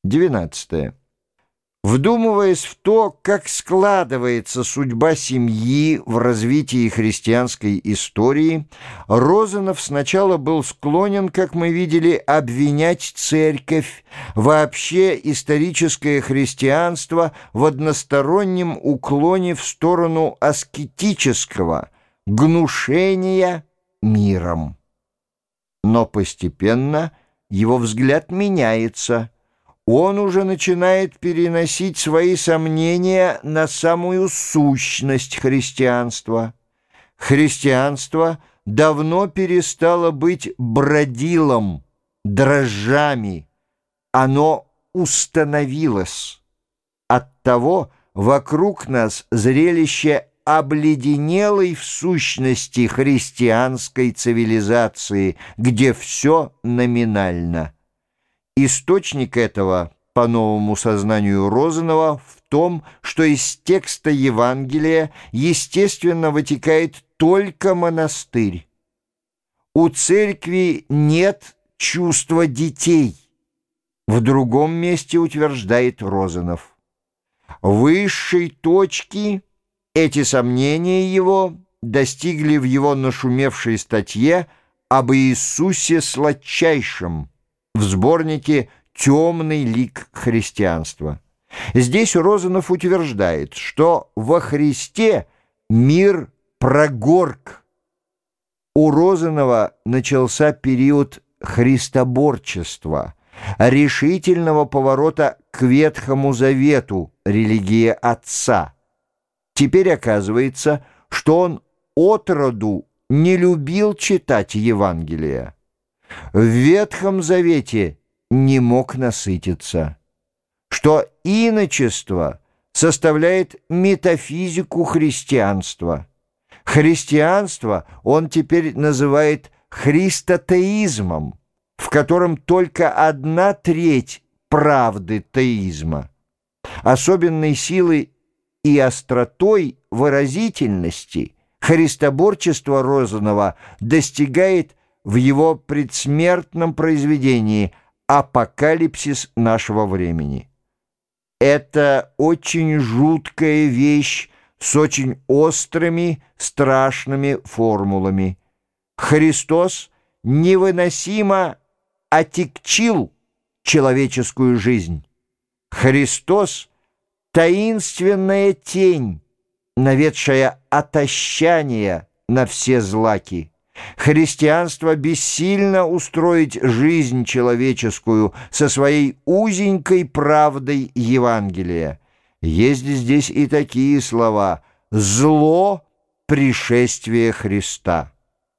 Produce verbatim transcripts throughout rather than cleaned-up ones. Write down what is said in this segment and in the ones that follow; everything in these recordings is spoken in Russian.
Двенадцатое. Вдумываясь в то, как складывается судьба семьи в развитии христианской истории, Розанов сначала был склонен, как мы видели, обвинять церковь, вообще историческое христианство в одностороннем уклоне в сторону аскетического, гнушения миром. Но постепенно его взгляд меняется. Он уже начинает переносить свои сомнения на самую сущность христианства. Христианство давно перестало быть бродилом, дрожжами. Оно установилось. Оттого вокруг нас зрелище обледенелой в сущности христианской цивилизации, где все номинально. Источник этого, по новому сознанию Розанова, в том, что из текста Евангелия, естественно, вытекает только монастырь. У церкви нет чувства детей. В другом месте утверждает Розанов. Высшей точки эти сомнения его достигли в его нашумевшей статье об Иисусе Сладчайшем в сборнике «Темный лик христианства». Здесь Розанов утверждает, что во Христе мир прогорк. У Розанова начался период христоборчества, решительного поворота к Ветхому Завету, религии Отца. Теперь оказывается, что он отроду не любил читать Евангелие. В Ветхом Завете не мог насытиться, что иночество составляет метафизику христианства. Христианство он теперь называет христотеизмом, в котором только одна треть правды теизма. Особенной силы и остротой выразительности христоборчество Розанова достигает в его предсмертном произведении «Апокалипсис нашего времени». Это очень жуткая вещь с очень острыми, страшными формулами. Христос невыносимо отягчил человеческую жизнь. Христос — таинственная тень, наведшая отощание на все злаки. Христианство бессильно устроить жизнь человеческую со своей узенькой правдой Евангелия. Есть здесь и такие слова: «зло пришествия Христа».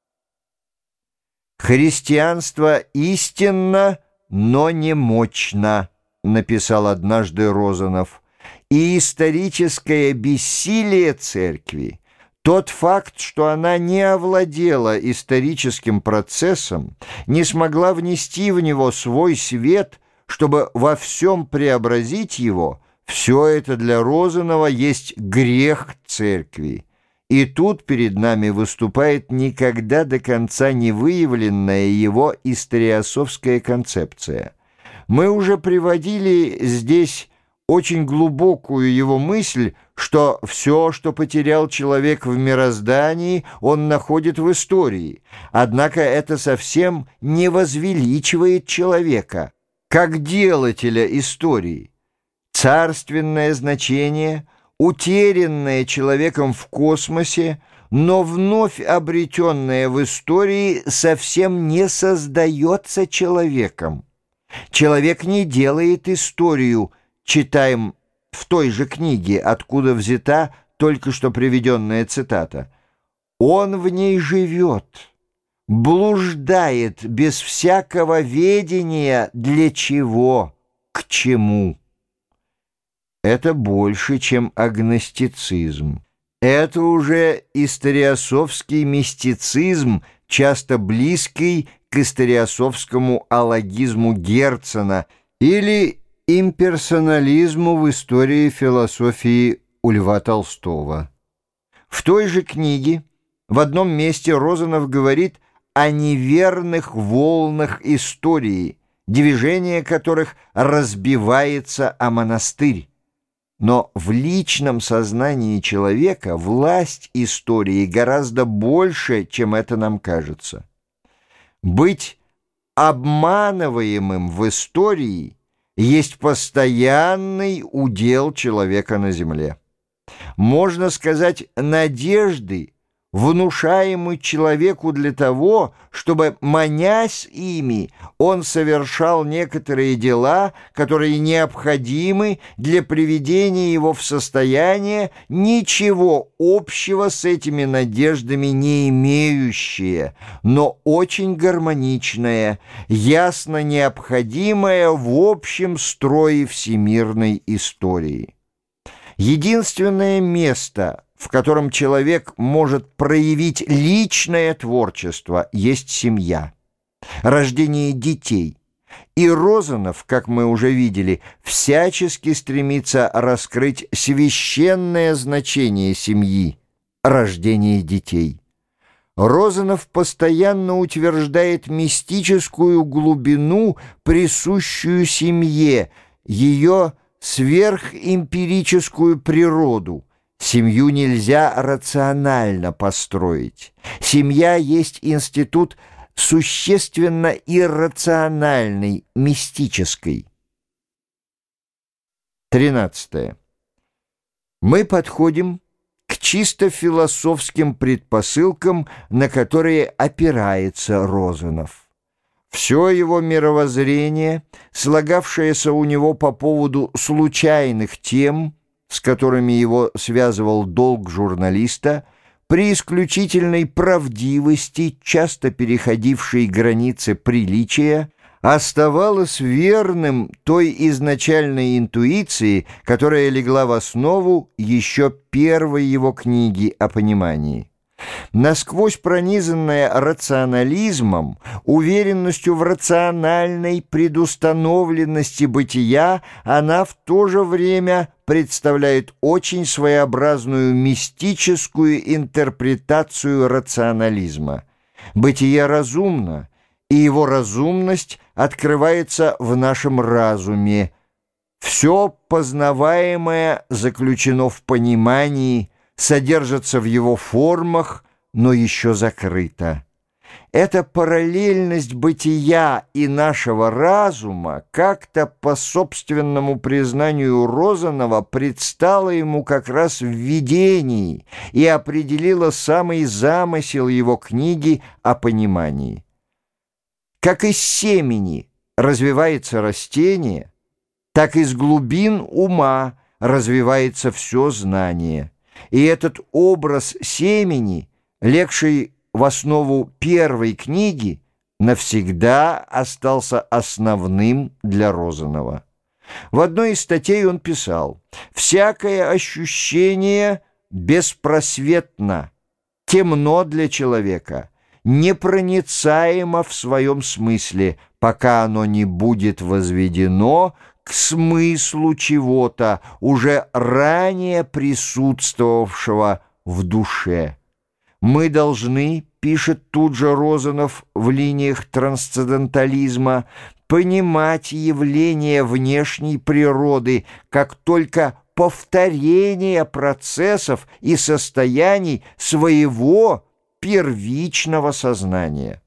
«Христианство истинно, но не мощно», написал однажды Розанов, и историческое бессилие церкви, тот факт, что она не овладела историческим процессом, не смогла внести в него свой свет, чтобы во всем преобразить его, все это для Розанова есть грех церкви. И тут перед нами выступает никогда до конца не выявленная его историософская концепция. Мы уже приводили здесь очень глубокую его мысль, что все, что потерял человек в мироздании, он находит в истории. Однако это совсем не возвеличивает человека, как делателя истории. Царственное значение, утерянное человеком в космосе, но вновь обретенное в истории, совсем не создается человеком. Человек не делает историю, читаем в той же книге, откуда взята только что приведенная цитата. Он в ней живет, блуждает без всякого ведения для чего, к чему. Это больше, чем агностицизм. Это уже историософский мистицизм, часто близкий к историософскому алогизму Герцена или имперсонализму в истории философии у Льва Толстого. В той же книге в одном месте Розанов говорит о неверных волнах истории, движение которых разбивается о монастырь. Но в личном сознании человека власть истории гораздо больше, чем это нам кажется. Быть обманываемым в истории есть постоянный удел человека на земле. Можно сказать, надежды, внушаемые человеку для того, чтобы, манясь ими, он совершал некоторые дела, которые необходимы для приведения его в состояние, ничего общего с этими надеждами не имеющие, но очень гармоничное, ясно необходимое в общем строе всемирной истории. Единственное место, в котором человек может проявить личное творчество, есть семья, рождение детей. И Розанов, как мы уже видели, всячески стремится раскрыть священное значение семьи, рождение детей. Розанов постоянно утверждает мистическую глубину, присущую семье, ее сверхэмпирическую природу. Семью нельзя рационально построить. Семья есть институт существенно иррациональный, мистический. тринадцатое. Мы подходим к чисто философским предпосылкам, на которые опирается Розанов. Все его мировоззрение, слагавшееся у него по поводу случайных тем, с которыми его связывал долг журналиста, при исключительной правдивости, часто переходившей границы приличия, оставалось верным той изначальной интуиции, которая легла в основу еще первой его книги о понимании. Насквозь пронизанная рационализмом, уверенностью в рациональной предустановленности бытия, она в то же время представляет очень своеобразную мистическую интерпретацию рационализма. Бытие разумно, и его разумность открывается в нашем разуме. Все познаваемое заключено в понимании, содержится в его формах, но еще закрыто. Эта параллельность бытия и нашего разума как-то по собственному признанию Розанова предстала ему как раз в видении и определила самый замысел его книги о понимании. Как из семени развивается растение, так из глубин ума развивается все знание. И этот образ семени, легший в основу первой книги, навсегда остался основным для Розанова. В одной из статей он писал: «Всякое ощущение беспросветно, темно для человека, непроницаемо в своем смысле, пока оно не будет возведено к смыслу чего-то, уже ранее присутствовавшего в душе. Мы должны, пишет тут же Розанов в линиях трансцендентализма, понимать явления внешней природы как только повторение процессов и состояний своего первичного сознания».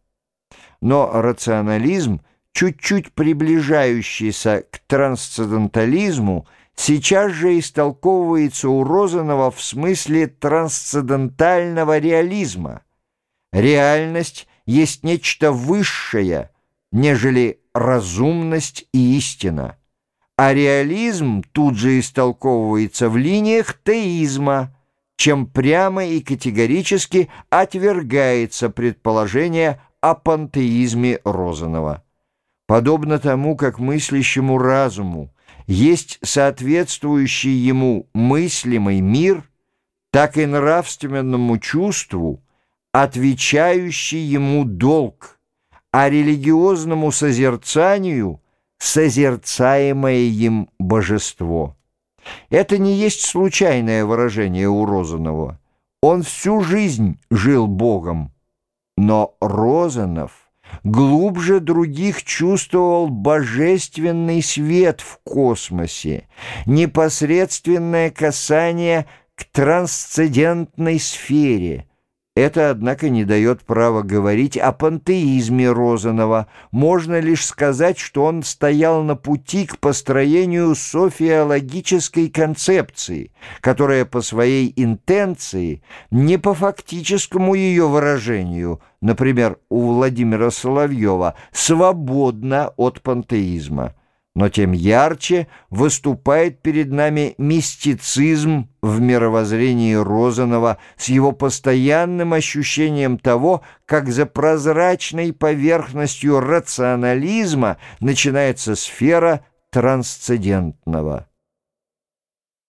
Но рационализм, чуть-чуть приближающийся к трансцендентализму, сейчас же истолковывается у Розанова в смысле трансцендентального реализма. Реальность есть нечто высшее, нежели разумность и истина. А реализм тут же истолковывается в линиях теизма, чем прямо и категорически отвергается предположение о пантеизме Розанова. Подобно тому, как мыслящему разуму есть соответствующий ему мыслимый мир, так и нравственному чувству отвечающий ему долг, а религиозному созерцанию созерцаемое им божество. Это не есть случайное выражение у Розанова. Он всю жизнь жил Богом. Но Розанов глубже других чувствовал божественный свет в космосе, непосредственное касание к трансцендентной сфере. Это, однако, не дает права говорить о пантеизме Розанова. Можно лишь сказать, что он стоял на пути к построению софиологической концепции, которая по своей интенции, не по фактическому ее выражению, например, у Владимира Соловьева, свободна от пантеизма. Но тем ярче выступает перед нами мистицизм в мировоззрении Розанова с его постоянным ощущением того, как за прозрачной поверхностью рационализма начинается сфера трансцендентного.